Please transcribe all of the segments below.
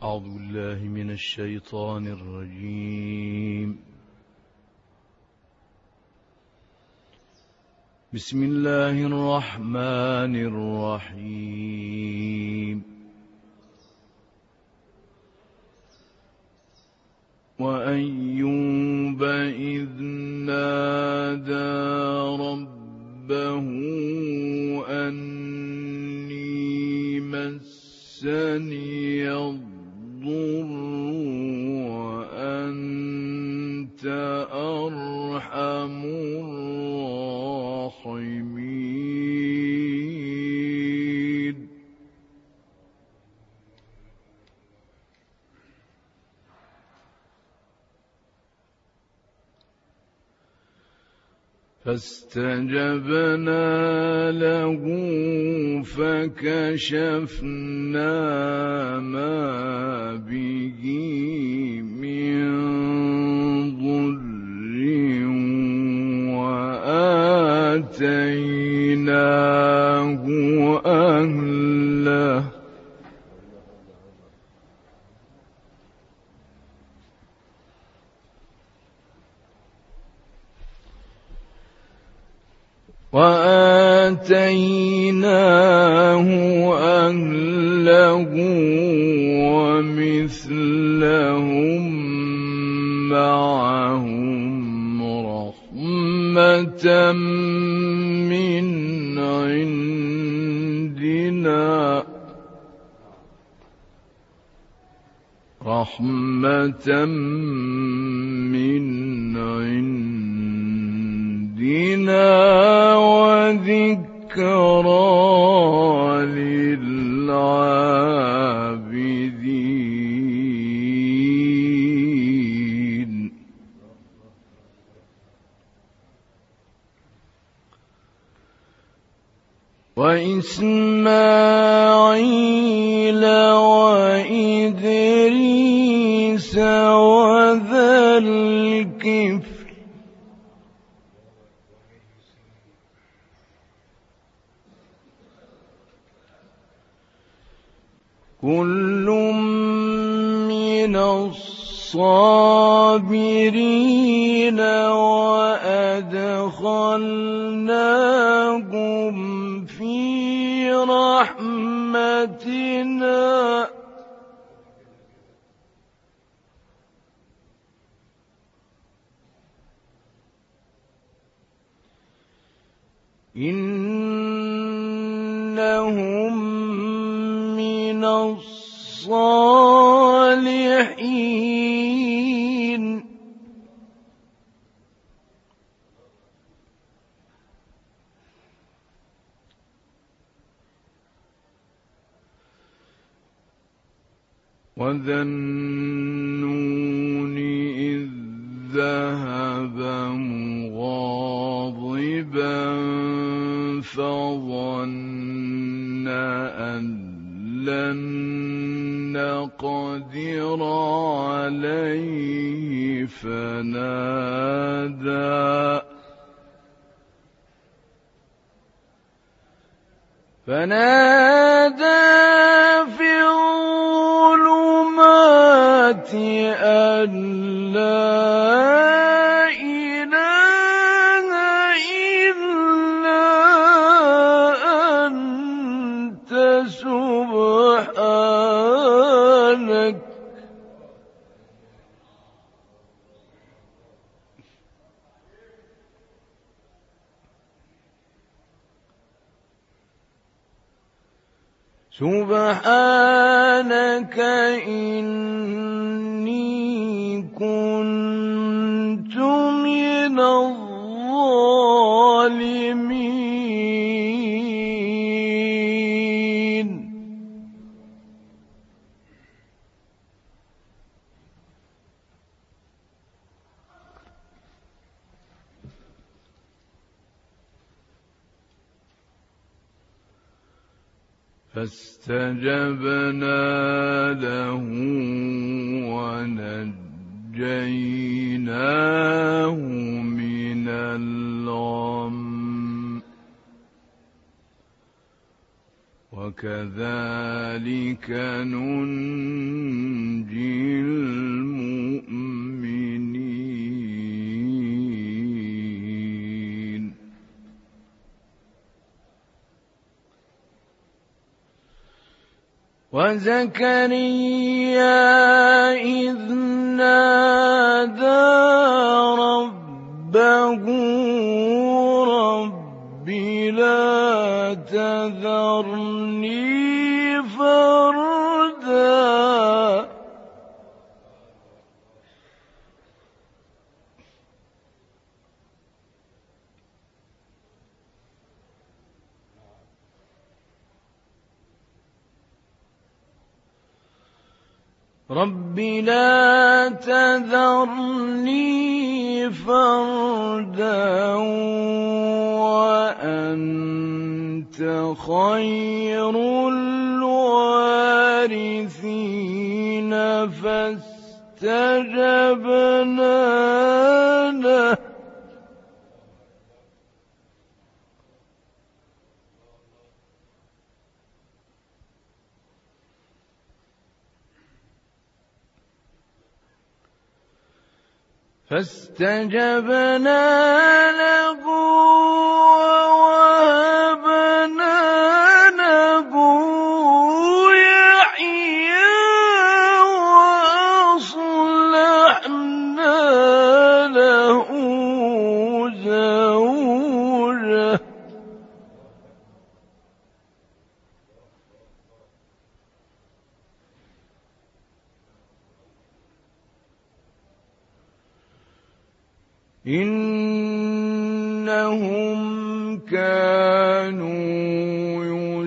أعوذ بالله من الشيطان الرجيم. بسم الله الرحمن الرحيم. وأيوب إذ نادى ربه أني مسني الضر وأنت أرحم الراحمين. فاستجبنا له فكشفنا ما به من ضر وآتيناه أهله ومثلهم معهم رحمة من عندنا وذكرى للعابدين. وإسماعيل وإدريس وذا الكفل كل من الصابرين وأدخلناهم في رحمتنا إنهم من الصالحين. وذا النون إذ ذهب مغاضبا فظن أن لن نقدر عليه فنادى في الظلمات أن لا إله إلا أنت سبحانك إني كنت من الظالمين. فاستجبنا له ونجيناه من الغم وكذلك ننجي وزكريا إذ نادى ربه رب لا تذرني فردا رب لا تذرني فردا وأنت خير الوارثين فاستجبنا له ووهبنا له يحيى وأصلحنا له زوجه إنهم كانوا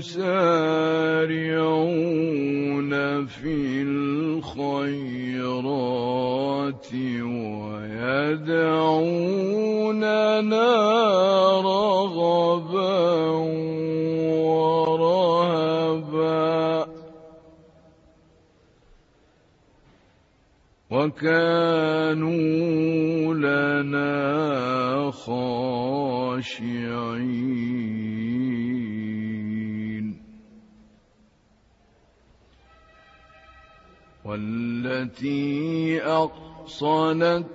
يسارعون في الخيرات ويدعوننا رغبا ورهبا وكانوا لنا خاشعين والتي أحصنت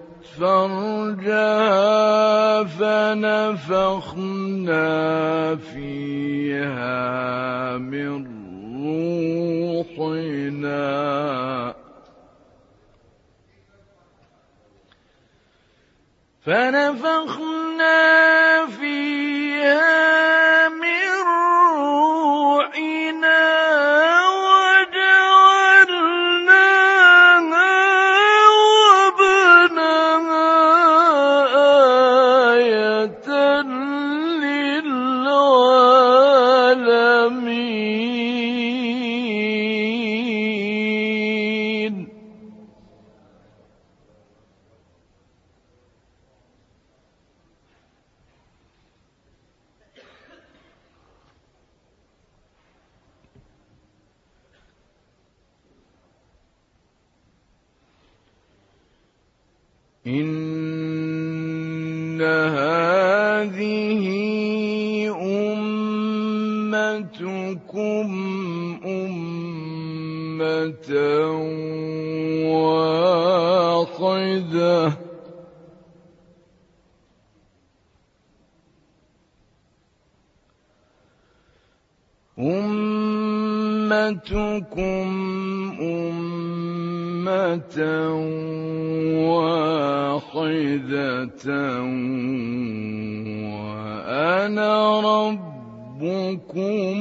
فرجها فنفخنا فيها من روحنا من روحنا وجعلناها وابنها آية للعالمين إن هذه أمتكم أمة واحدة وأنا ربكم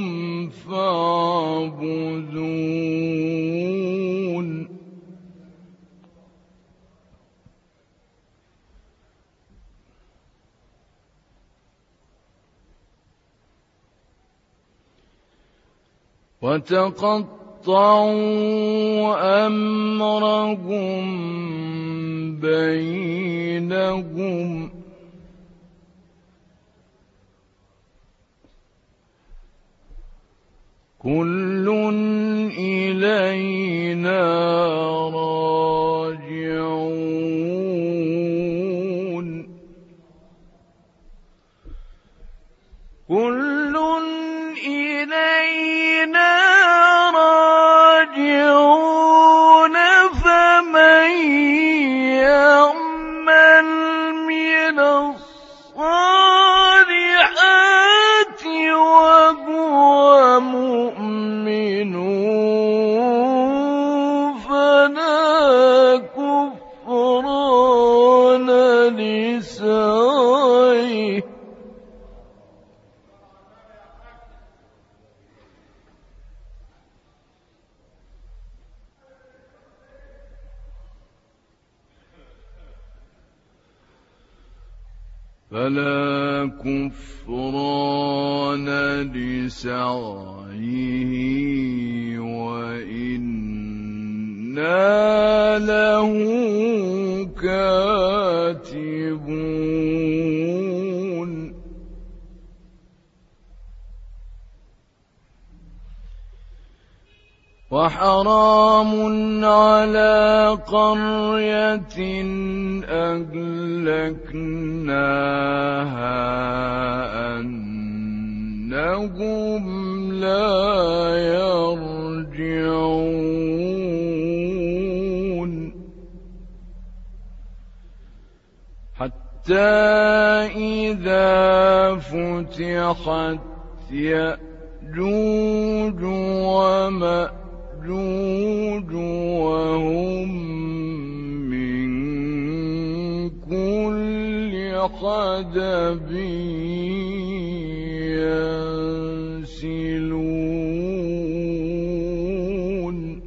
فاعبدون وتقطعوا أمرهم بينهم كل إلينا راجعون كل إلينا راجعون فمن يعمل من الصالحات وهو مؤمن فلا كفران لسعيه وإنا له كاتبون وحرام على قرية أهلكناها أنهم لا يرجعون حتى إذا فتحت يأجوج ومأجوج وهم من كل حدب ينسلون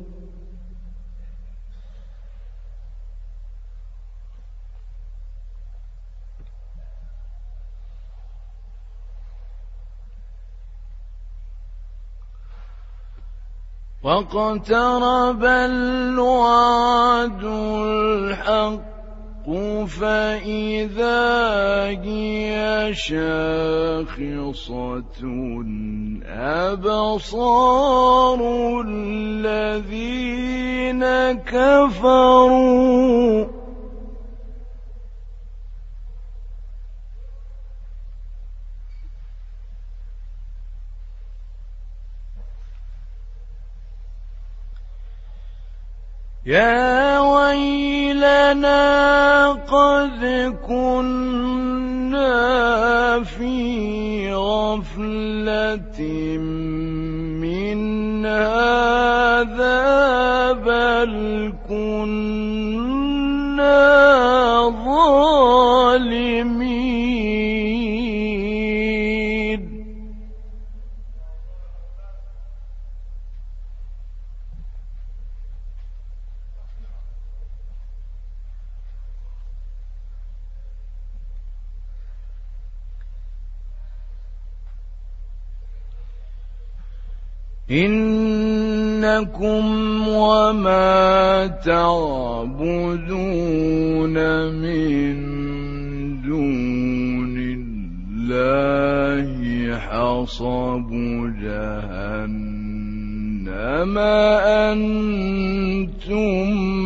واقترب الوعد الحق فإذا هي شاخصة أبصار الذين كفروا يا ويلنا قد كنا في غفلة من هذا بل كنا ظالمين إنكم وما تعبدون من دون الله حصب جهنم أنتم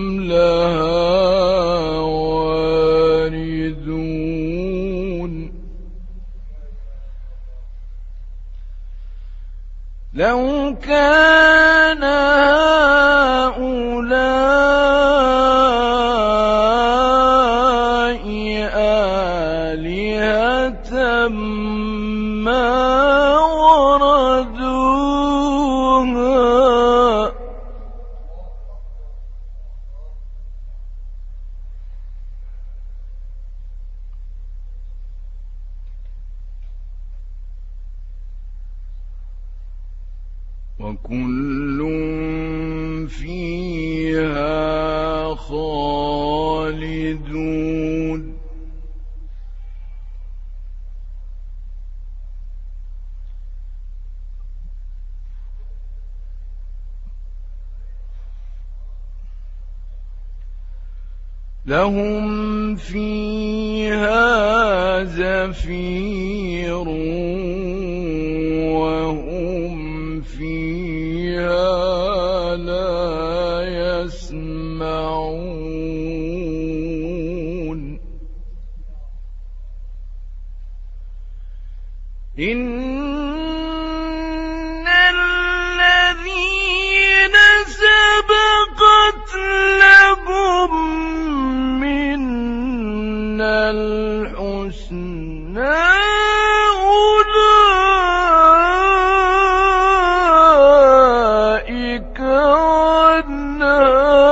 لها واردون لو كان هؤلاء آلهة ما وردوها وكل فيها خالدون لهم فيها زفير وهم فيها لا يسمعون إن الذين سبقت لهم منا الحسنى أولئك عنها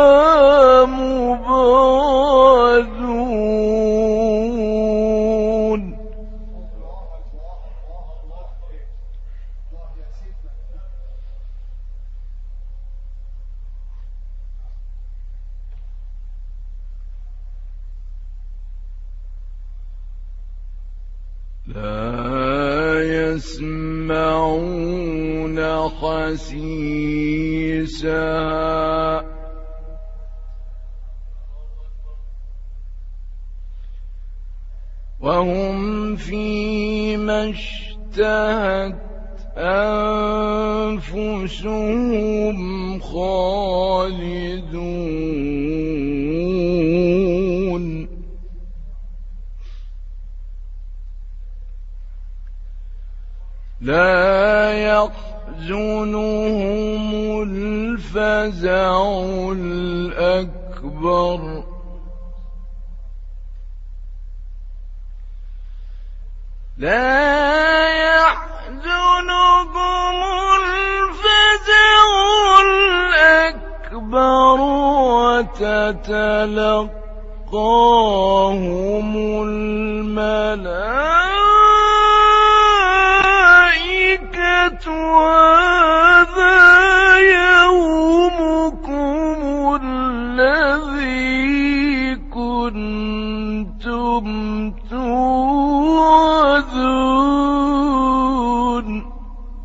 مبعدون لا يسمعون حسيسها وهم فيما اشتهت أنفسهم خالدون لا يحزنهم الفزع الأكبر وتتلقاهم الملائكة هذا يومكم الذي كنتم توعدون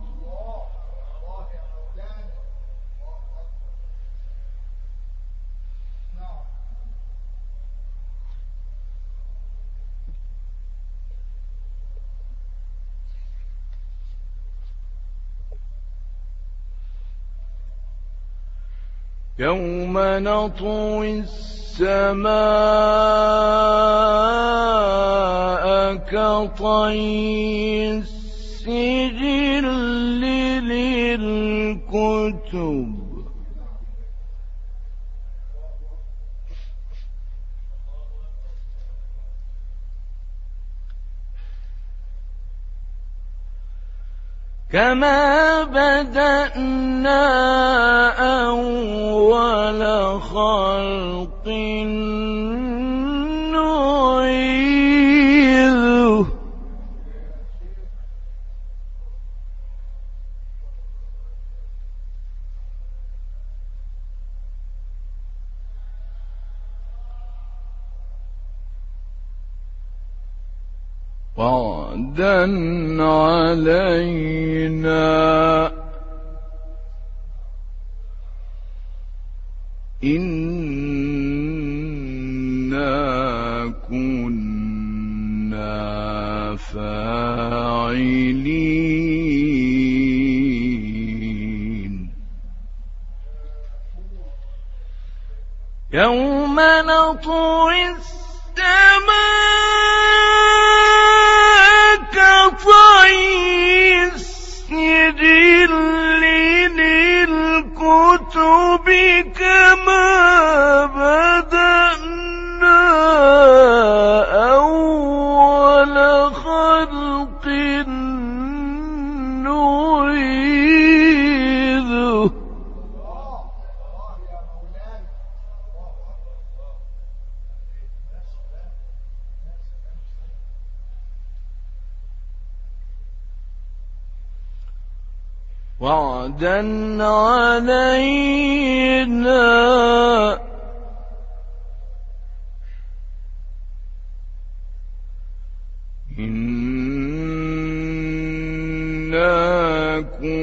يوم نطوي السماء كطي السجل للكتب كما بدأنا أول خلق نعيده وعدا علينا إنا كنا فاعلين يوم نطوي السماء كطي السجل للكتب كما بدأنا أول خلق نعيده وعدا علينا إنا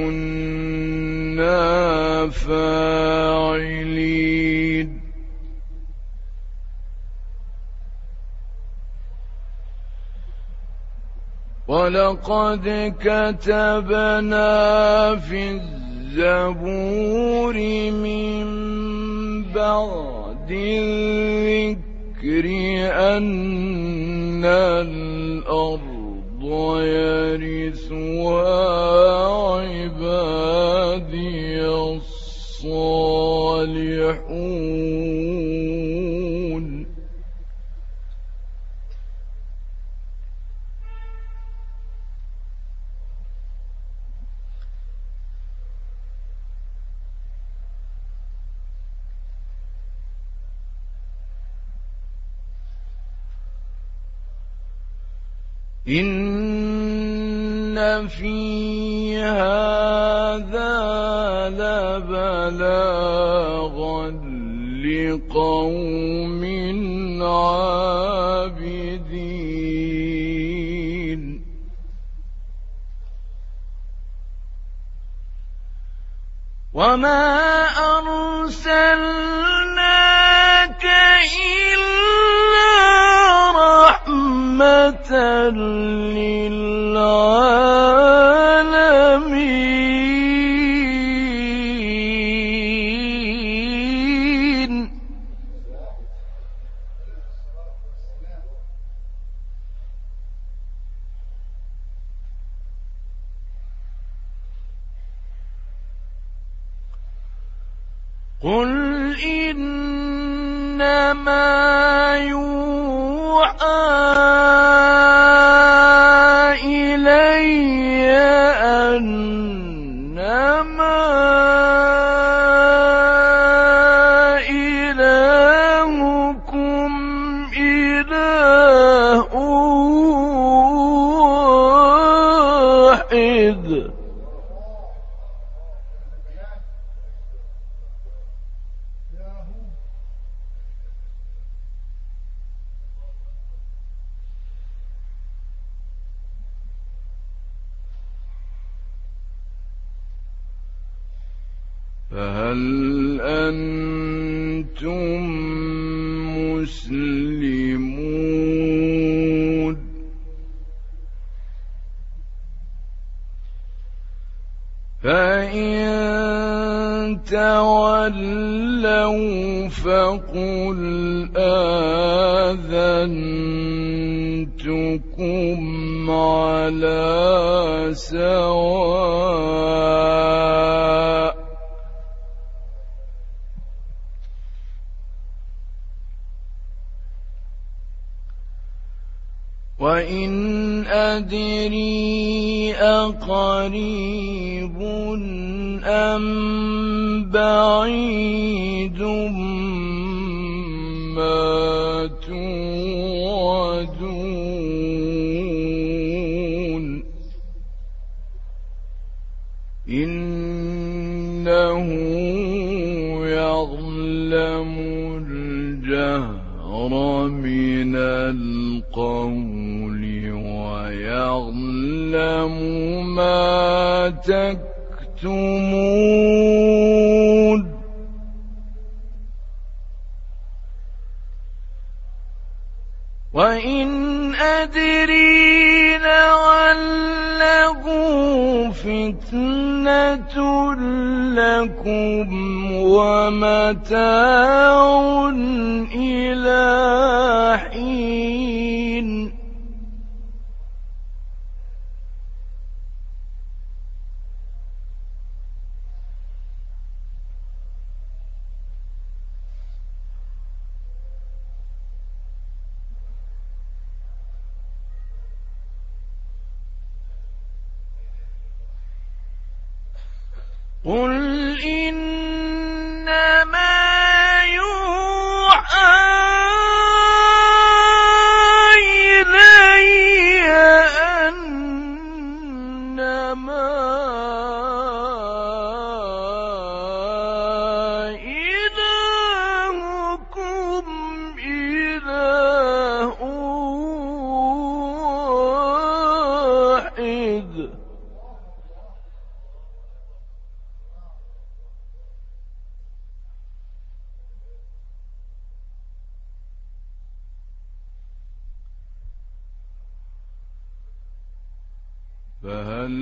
كنا فاعلين ولقد كتبنا في الزبور من بعد الذكر أن الأرض يرثها عبادي الصالحون إن في هذا لبلاغا لقوم عابدين وما أرسلناك إلا رحمة للعالمين. قل إنما يوحى إلي أنما إلهكم إله واحد. فهل أنتم مسلمون؟ فإن تولوا فقل آذنتكم على سواء. وإن أدري أقريب أم بعيد ما توعدون إنه يعلم الجهر من القول ويعلم ما تكتمون. وإن أدري لعله فتنة لكم ومتاع إلى حين. قل إنما يوحى إلي أنما إلهكم إله واحد. فهل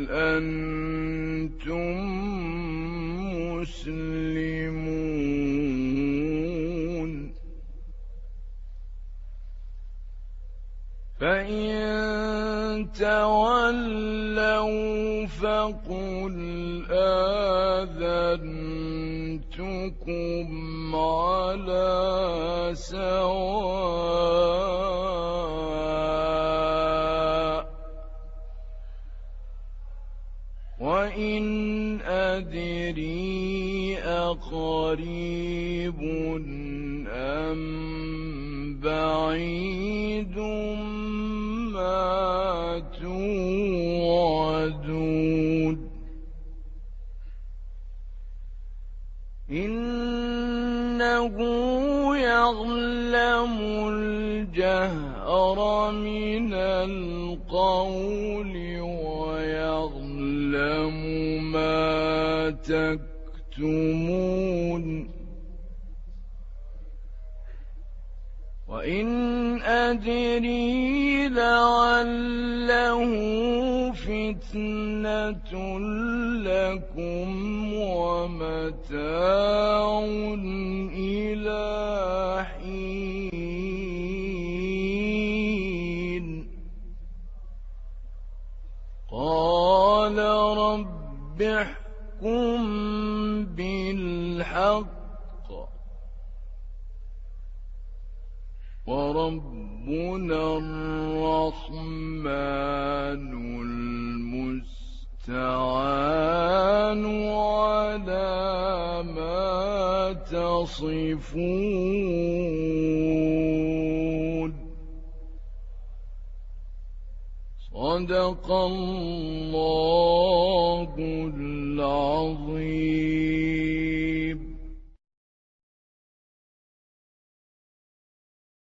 أنتم مسلمون؟ فإن تولوا فقل آذنتكم على سواء. وإن أدري أقريب أم بعيد ما توعدون إنه يعلم الجهر من القول ويعلم ما تكتمون. تكتمون وإن أدري لعله فتنة لكم ومتاع إلى حين قال رب احكم بالحق وربنا الرحمن المستعان على ما تصفون صدق الله العظيم.